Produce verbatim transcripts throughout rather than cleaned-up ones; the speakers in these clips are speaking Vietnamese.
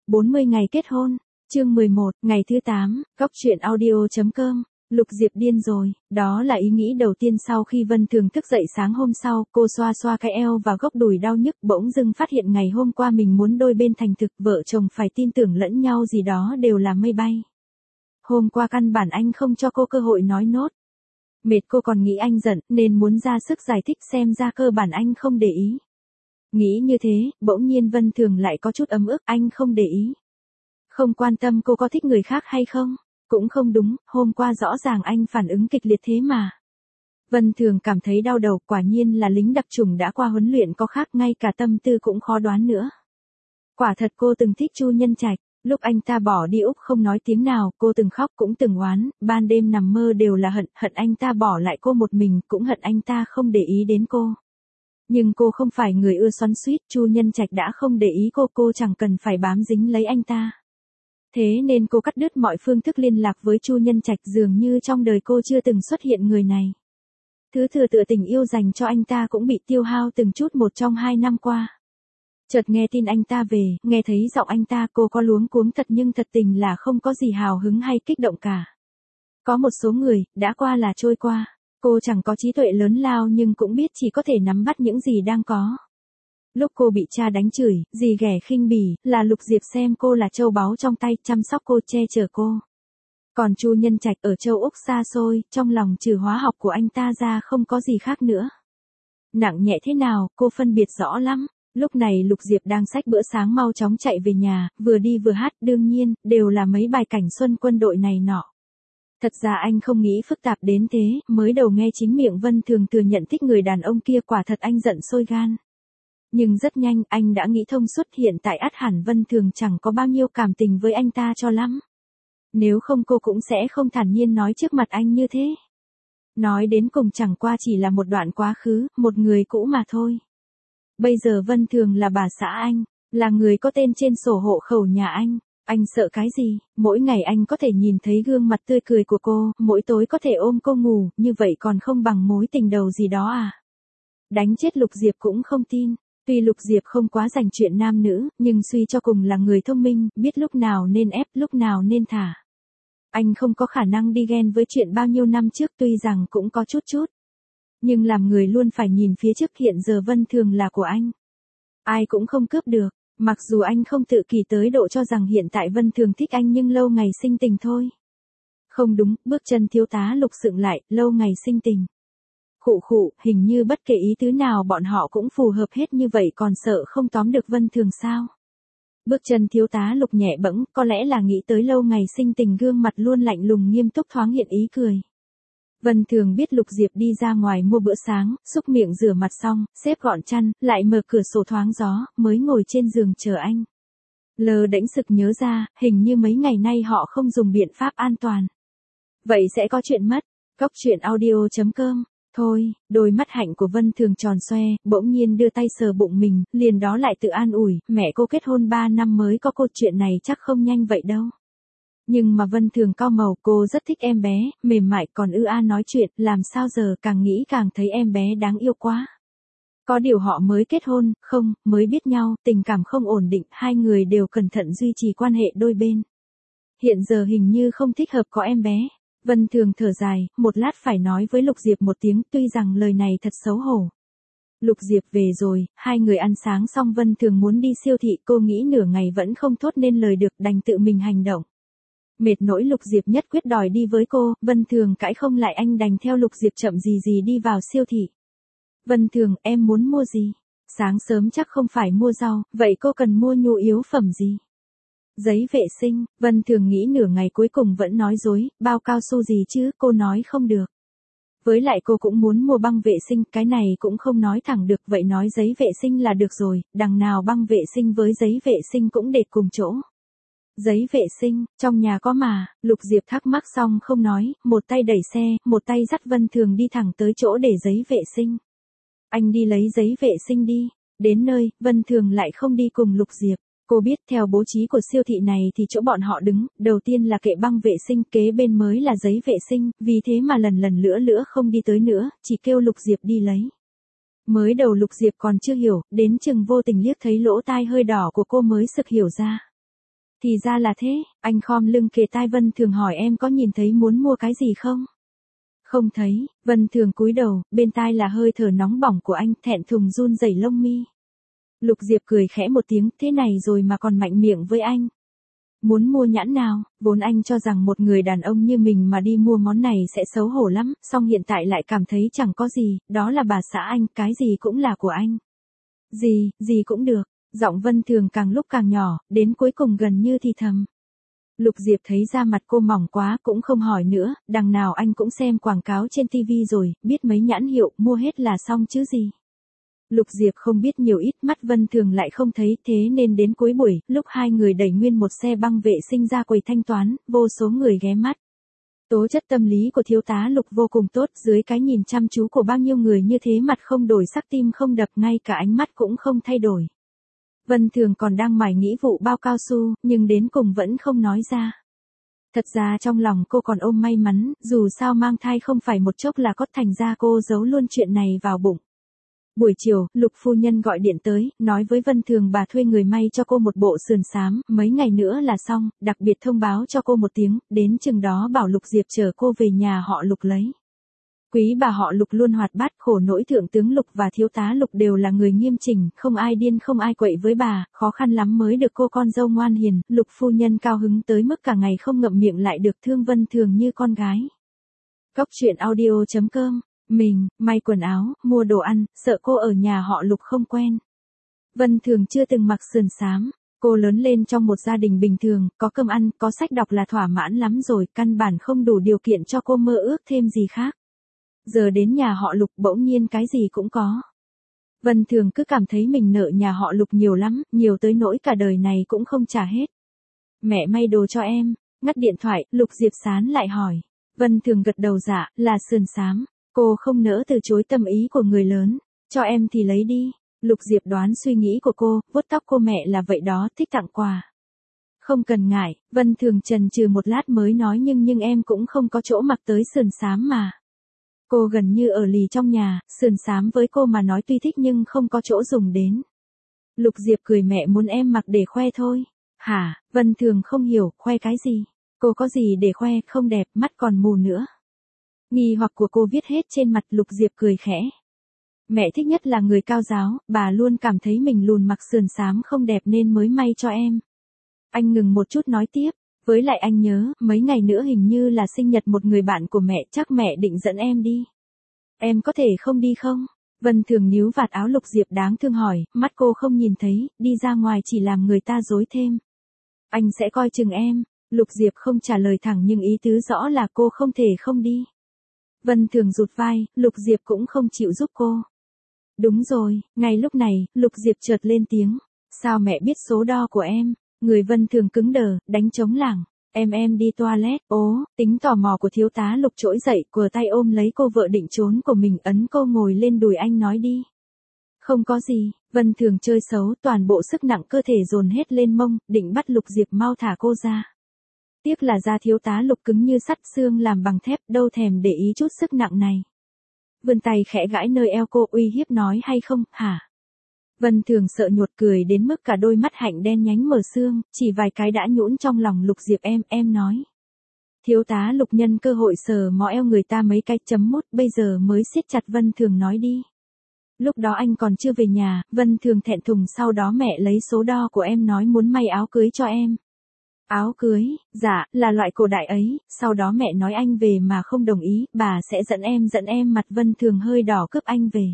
bốn mươi ngày kết hôn, chương mười một, ngày thứ tám, góc truyện audio.com. Lục Diệp điên rồi, đó là ý nghĩ đầu tiên sau khi Vân Thường thức dậy sáng hôm sau, cô xoa xoa cái eo và gốc đùi đau nhức, bỗng dưng phát hiện ngày hôm qua mình muốn đôi bên thành thực, vợ chồng phải tin tưởng lẫn nhau gì đó đều là mây bay. Hôm qua căn bản anh không cho cô cơ hội nói nốt. Mệt cô còn nghĩ anh giận, nên muốn ra sức giải thích, xem ra cơ bản anh không để ý. Nghĩ như thế, bỗng nhiên Vân Thường lại có chút ấm ức, anh không để ý. Không quan tâm cô có thích người khác hay không? Cũng không đúng, hôm qua rõ ràng anh phản ứng kịch liệt thế mà. Vân Thường cảm thấy đau đầu, quả nhiên là lính đặc chủng đã qua huấn luyện có khác, ngay cả tâm tư cũng khó đoán nữa. Quả thật cô từng thích Chu Nhân Trạch, lúc anh ta bỏ đi Úc không nói tiếng nào, cô từng khóc cũng từng oán, ban đêm nằm mơ đều là hận, hận anh ta bỏ lại cô một mình, cũng hận anh ta không để ý đến cô. Nhưng cô không phải người ưa xoắn xuýt, Chu Nhân Trạch đã không để ý cô, cô chẳng cần phải bám dính lấy anh ta. Thế nên cô cắt đứt mọi phương thức liên lạc với Chu Nhân Trạch, dường như trong đời cô chưa từng xuất hiện người này. Thứ thừa tựa tình yêu dành cho anh ta cũng bị tiêu hao từng chút một trong hai năm qua. Chợt nghe tin anh ta về, nghe thấy giọng anh ta, cô có luống cuống thật, nhưng thật tình là không có gì hào hứng hay kích động cả. Có một số người, đã qua là trôi qua. Cô chẳng có trí tuệ lớn lao nhưng cũng biết chỉ có thể nắm bắt những gì đang có. Lúc cô bị cha đánh chửi, dì ghẻ khinh bỉ, là Lục Diệp xem cô là châu báu trong tay, chăm sóc cô, che chở cô. Còn Chu Nhân Trạch ở châu Úc xa xôi, trong lòng trừ hóa học của anh ta ra không có gì khác nữa. Nặng nhẹ thế nào, cô phân biệt rõ lắm. Lúc này Lục Diệp đang xách bữa sáng mau chóng chạy về nhà, vừa đi vừa hát, đương nhiên, đều là mấy bài cảnh xuân quân đội này nọ. Thật ra anh không nghĩ phức tạp đến thế, mới đầu nghe chính miệng Vân Thường thừa nhận thích người đàn ông kia, quả thật anh giận sôi gan. Nhưng rất nhanh, anh đã nghĩ thông suốt, hiện tại ắt hẳn Vân Thường chẳng có bao nhiêu cảm tình với anh ta cho lắm. Nếu không cô cũng sẽ không thản nhiên nói trước mặt anh như thế. Nói đến cùng chẳng qua chỉ là một đoạn quá khứ, một người cũ mà thôi. Bây giờ Vân Thường là bà xã anh, là người có tên trên sổ hộ khẩu nhà anh. Anh sợ cái gì? Mỗi ngày anh có thể nhìn thấy gương mặt tươi cười của cô, mỗi tối có thể ôm cô ngủ, như vậy còn không bằng mối tình đầu gì đó à? Đánh chết Lục Diệp cũng không tin. Tuy Lục Diệp không quá rành chuyện nam nữ, nhưng suy cho cùng là người thông minh, biết lúc nào nên ép, lúc nào nên thả. Anh không có khả năng đi ghen với chuyện bao nhiêu năm trước, tuy rằng cũng có chút chút. Nhưng làm người luôn phải nhìn phía trước, hiện giờ Vân Thường là của anh. Ai cũng không cướp được. Mặc dù anh không tự kỷ tới độ cho rằng hiện tại Vân Thường thích anh, nhưng lâu ngày sinh tình thôi. Không đúng, bước chân thiếu tá Lục sượng lại, lâu ngày sinh tình. Khụ khụ, hình như bất kể ý tứ nào bọn họ cũng phù hợp hết, như vậy còn sợ không tóm được Vân Thường sao? Bước chân thiếu tá Lục nhẹ bẫng, có lẽ là nghĩ tới lâu ngày sinh tình, gương mặt luôn lạnh lùng nghiêm túc thoáng hiện ý cười. Vân Thường biết Lục Diệp đi ra ngoài mua bữa sáng, xúc miệng rửa mặt xong, xếp gọn chăn, lại mở cửa sổ thoáng gió, mới ngồi trên giường chờ anh. Lờ đễnh sực nhớ ra, hình như mấy ngày nay họ không dùng biện pháp an toàn. Vậy sẽ có chuyện mất. Góc truyện audio.com. Thôi, đôi mắt hạnh của Vân Thường tròn xoe, bỗng nhiên đưa tay sờ bụng mình, liền đó lại tự an ủi, mẹ cô kết hôn ba năm mới có cô, chuyện này chắc không nhanh vậy đâu. Nhưng mà Vân Thường cau màu, cô rất thích em bé, mềm mại còn ư a nói chuyện, làm sao giờ càng nghĩ càng thấy em bé đáng yêu quá. Có điều họ mới kết hôn, không, mới biết nhau, tình cảm không ổn định, hai người đều cẩn thận duy trì quan hệ đôi bên. Hiện giờ hình như không thích hợp có em bé. Vân Thường thở dài, một lát phải nói với Lục Diệp một tiếng, tuy rằng lời này thật xấu hổ. Lục Diệp về rồi, hai người ăn sáng xong, Vân Thường muốn đi siêu thị, cô nghĩ nửa ngày vẫn không thốt nên lời được, đành tự mình hành động. Mệt nỗi Lục Diệp nhất quyết đòi đi với cô, Vân Thường cãi không lại, anh đành theo Lục Diệp chậm gì gì đi vào siêu thị. Vân Thường, em muốn mua gì? Sáng sớm chắc không phải mua rau, vậy cô cần mua nhu yếu phẩm gì? Giấy vệ sinh, Vân Thường nghĩ nửa ngày cuối cùng vẫn nói dối, bao cao su gì chứ, cô nói không được. Với lại cô cũng muốn mua băng vệ sinh, cái này cũng không nói thẳng được, vậy nói giấy vệ sinh là được rồi, đằng nào băng vệ sinh với giấy vệ sinh cũng để cùng chỗ. Giấy vệ sinh, trong nhà có mà, Lục Diệp thắc mắc xong không nói, một tay đẩy xe, một tay dắt Vân Thường đi thẳng tới chỗ để giấy vệ sinh. Anh đi lấy giấy vệ sinh đi. Đến nơi, Vân Thường lại không đi cùng Lục Diệp. Cô biết theo bố trí của siêu thị này thì chỗ bọn họ đứng, đầu tiên là kệ băng vệ sinh, kế bên mới là giấy vệ sinh, vì thế mà lần lần lữa lữa không đi tới nữa, chỉ kêu Lục Diệp đi lấy. Mới đầu Lục Diệp còn chưa hiểu, đến chừng vô tình liếc thấy lỗ tai hơi đỏ của cô mới sực hiểu ra. Thì ra là thế, anh khom lưng kề tai Vân Thường hỏi em có nhìn thấy muốn mua cái gì không? Không thấy, Vân Thường cúi đầu, bên tai là hơi thở nóng bỏng của anh, thẹn thùng run rẩy lông mi. Lục Diệp cười khẽ một tiếng, thế này rồi mà còn mạnh miệng với anh. Muốn mua nhãn nào, vốn anh cho rằng một người đàn ông như mình mà đi mua món này sẽ xấu hổ lắm, song hiện tại lại cảm thấy chẳng có gì, đó là bà xã anh, cái gì cũng là của anh. Gì, gì cũng được, giọng Vân Thường càng lúc càng nhỏ, đến cuối cùng gần như thì thầm. Lục Diệp thấy da mặt cô mỏng quá cũng không hỏi nữa, đằng nào anh cũng xem quảng cáo trên tivi rồi, biết mấy nhãn hiệu, mua hết là xong chứ gì. Lục Diệp không biết nhiều ít, mắt Vân Thường lại không thấy, thế nên đến cuối buổi, lúc hai người đẩy nguyên một xe băng vệ sinh ra quầy thanh toán, vô số người ghé mắt. Tố chất tâm lý của thiếu tá Lục vô cùng tốt, dưới cái nhìn chăm chú của bao nhiêu người như thế mặt không đổi sắc tim không đập, ngay cả ánh mắt cũng không thay đổi. Vân Thường còn đang mải nghĩ vụ bao cao su, nhưng đến cùng vẫn không nói ra. Thật ra trong lòng cô còn ôm may mắn, dù sao mang thai không phải một chốc là có, thành ra cô giấu luôn chuyện này vào bụng. Buổi chiều, Lục phu nhân gọi điện tới, nói với Vân Thường bà thuê người may cho cô một bộ sườn xám, mấy ngày nữa là xong, đặc biệt thông báo cho cô một tiếng, đến chừng đó bảo Lục Diệp chở cô về nhà họ Lục lấy. Quý bà họ Lục luôn hoạt bát, khổ nỗi thượng tướng Lục và thiếu tá Lục đều là người nghiêm chỉnh, không ai điên không ai quậy với bà, khó khăn lắm mới được cô con dâu ngoan hiền, Lục phu nhân cao hứng tới mức cả ngày không ngậm miệng lại được, thương Vân Thường như con gái. Cóc truyện audio chấm com. Mình, may quần áo, mua đồ ăn, sợ cô ở nhà họ Lục không quen. Vân Thường chưa từng mặc sườn xám, cô lớn lên trong một gia đình bình thường, có cơm ăn, có sách đọc là thỏa mãn lắm rồi, căn bản không đủ điều kiện cho cô mơ ước thêm gì khác. Giờ đến nhà họ Lục bỗng nhiên cái gì cũng có. Vân Thường cứ cảm thấy mình nợ nhà họ Lục nhiều lắm, nhiều tới nỗi cả đời này cũng không trả hết. Mẹ may đồ cho em, ngắt điện thoại, Lục Diệp Sán lại hỏi. Vân Thường gật đầu dạ, là sườn xám. Cô không nỡ từ chối tâm ý của người lớn, cho em thì lấy đi. Lục Diệp đoán suy nghĩ của cô, vuốt tóc cô, mẹ là vậy đó, thích tặng quà. Không cần ngại, Vân Thường chần chừ một lát mới nói, nhưng nhưng em cũng không có chỗ mặc tới sườn xám mà. Cô gần như ở lì trong nhà, sườn xám với cô mà nói tuy thích nhưng không có chỗ dùng đến. Lục Diệp cười, mẹ muốn em mặc để khoe thôi. Hả? Vân Thường không hiểu, khoe cái gì? Cô có gì để khoe, không đẹp, mắt còn mù nữa. Nghi hoặc của cô viết hết trên mặt. Lục Diệp cười khẽ. Mẹ thích nhất là người cao giáo, bà luôn cảm thấy mình lùn mặc sườn xám không đẹp nên mới may cho em. Anh ngừng một chút nói tiếp, với lại anh nhớ, mấy ngày nữa hình như là sinh nhật một người bạn của mẹ, chắc mẹ định dẫn em đi. Em có thể không đi không? Vân Thường níu vạt áo Lục Diệp đáng thương hỏi, mắt cô không nhìn thấy, đi ra ngoài chỉ làm người ta rối thêm. Anh sẽ coi chừng em. Lục Diệp không trả lời thẳng nhưng ý tứ rõ là cô không thể không đi. Vân Thường rụt vai, Lục Diệp cũng không chịu giúp cô. Đúng rồi, ngay lúc này, Lục Diệp chợt lên tiếng. Sao mẹ biết số đo của em? Người Vân Thường cứng đờ, đánh trống lảng. Em em đi toilet. Ố, tính tò mò của thiếu tá Lục trỗi dậy, cùa tay ôm lấy cô vợ định trốn của mình, ấn cô ngồi lên đùi anh, nói đi. Không có gì. Vân Thường chơi xấu, toàn bộ sức nặng cơ thể dồn hết lên mông, định bắt Lục Diệp mau thả cô ra. Tiếc là da thiếu tá Lục cứng như sắt, xương làm bằng thép, đâu thèm để ý chút sức nặng này. Vươn tay khẽ gãi nơi eo cô, uy hiếp nói, hay không, hả? Vân Thường sợ nhột cười đến mức cả đôi mắt hạnh đen nhánh mở xương, chỉ vài cái đã nhũn trong lòng Lục Diệp. Em, em nói. Thiếu tá Lục nhân cơ hội sờ mó eo người ta mấy cái, chấm mút, bây giờ mới siết chặt Vân Thường nói đi. Lúc đó anh còn chưa về nhà, Vân Thường thẹn thùng, sau đó mẹ lấy số đo của em nói muốn may áo cưới cho em. Áo cưới, dạ, là loại cổ đại ấy, sau đó mẹ nói anh về mà không đồng ý, bà sẽ dẫn em dẫn em mặt Vân Thường hơi đỏ, cướp anh về.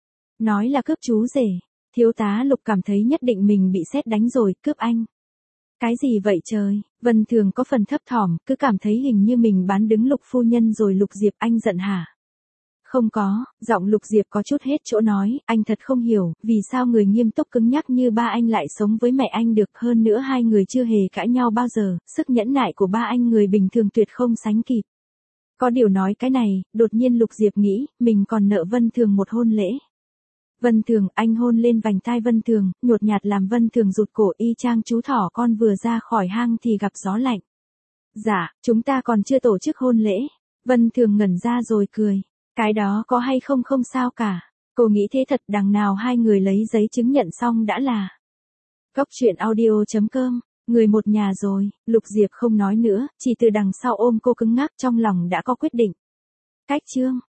Nói là cướp chú rể. Thiếu tá Lục cảm thấy nhất định mình bị sét đánh rồi, cướp anh. Cái gì vậy trời? Vân Thường có phần thấp thỏm, cứ cảm thấy hình như mình bán đứng Lục phu nhân rồi. Lục Diệp, anh giận hả? Không có, giọng Lục Diệp có chút hết chỗ nói, anh thật không hiểu, vì sao người nghiêm túc cứng nhắc như ba anh lại sống với mẹ anh được, hơn nữa hai người chưa hề cãi nhau bao giờ, sức nhẫn nại của ba anh người bình thường tuyệt không sánh kịp. Có điều nói cái này, đột nhiên Lục Diệp nghĩ, mình còn nợ Vân Thường một hôn lễ. Vân Thường, anh hôn lên vành tai Vân Thường, nhột nhạt làm Vân Thường rụt cổ, y chang chú thỏ con vừa ra khỏi hang thì gặp gió lạnh. Dạ, chúng ta còn chưa tổ chức hôn lễ. Vân Thường ngẩn ra rồi cười. Cái đó có hay không không sao cả. Cô nghĩ thế thật, đằng nào hai người lấy giấy chứng nhận xong đã là. Cóc truyện audio chấm com Người một nhà rồi, Lục Diệp không nói nữa, chỉ từ đằng sau ôm cô cứng ngắc trong lòng đã có quyết định. Cách chương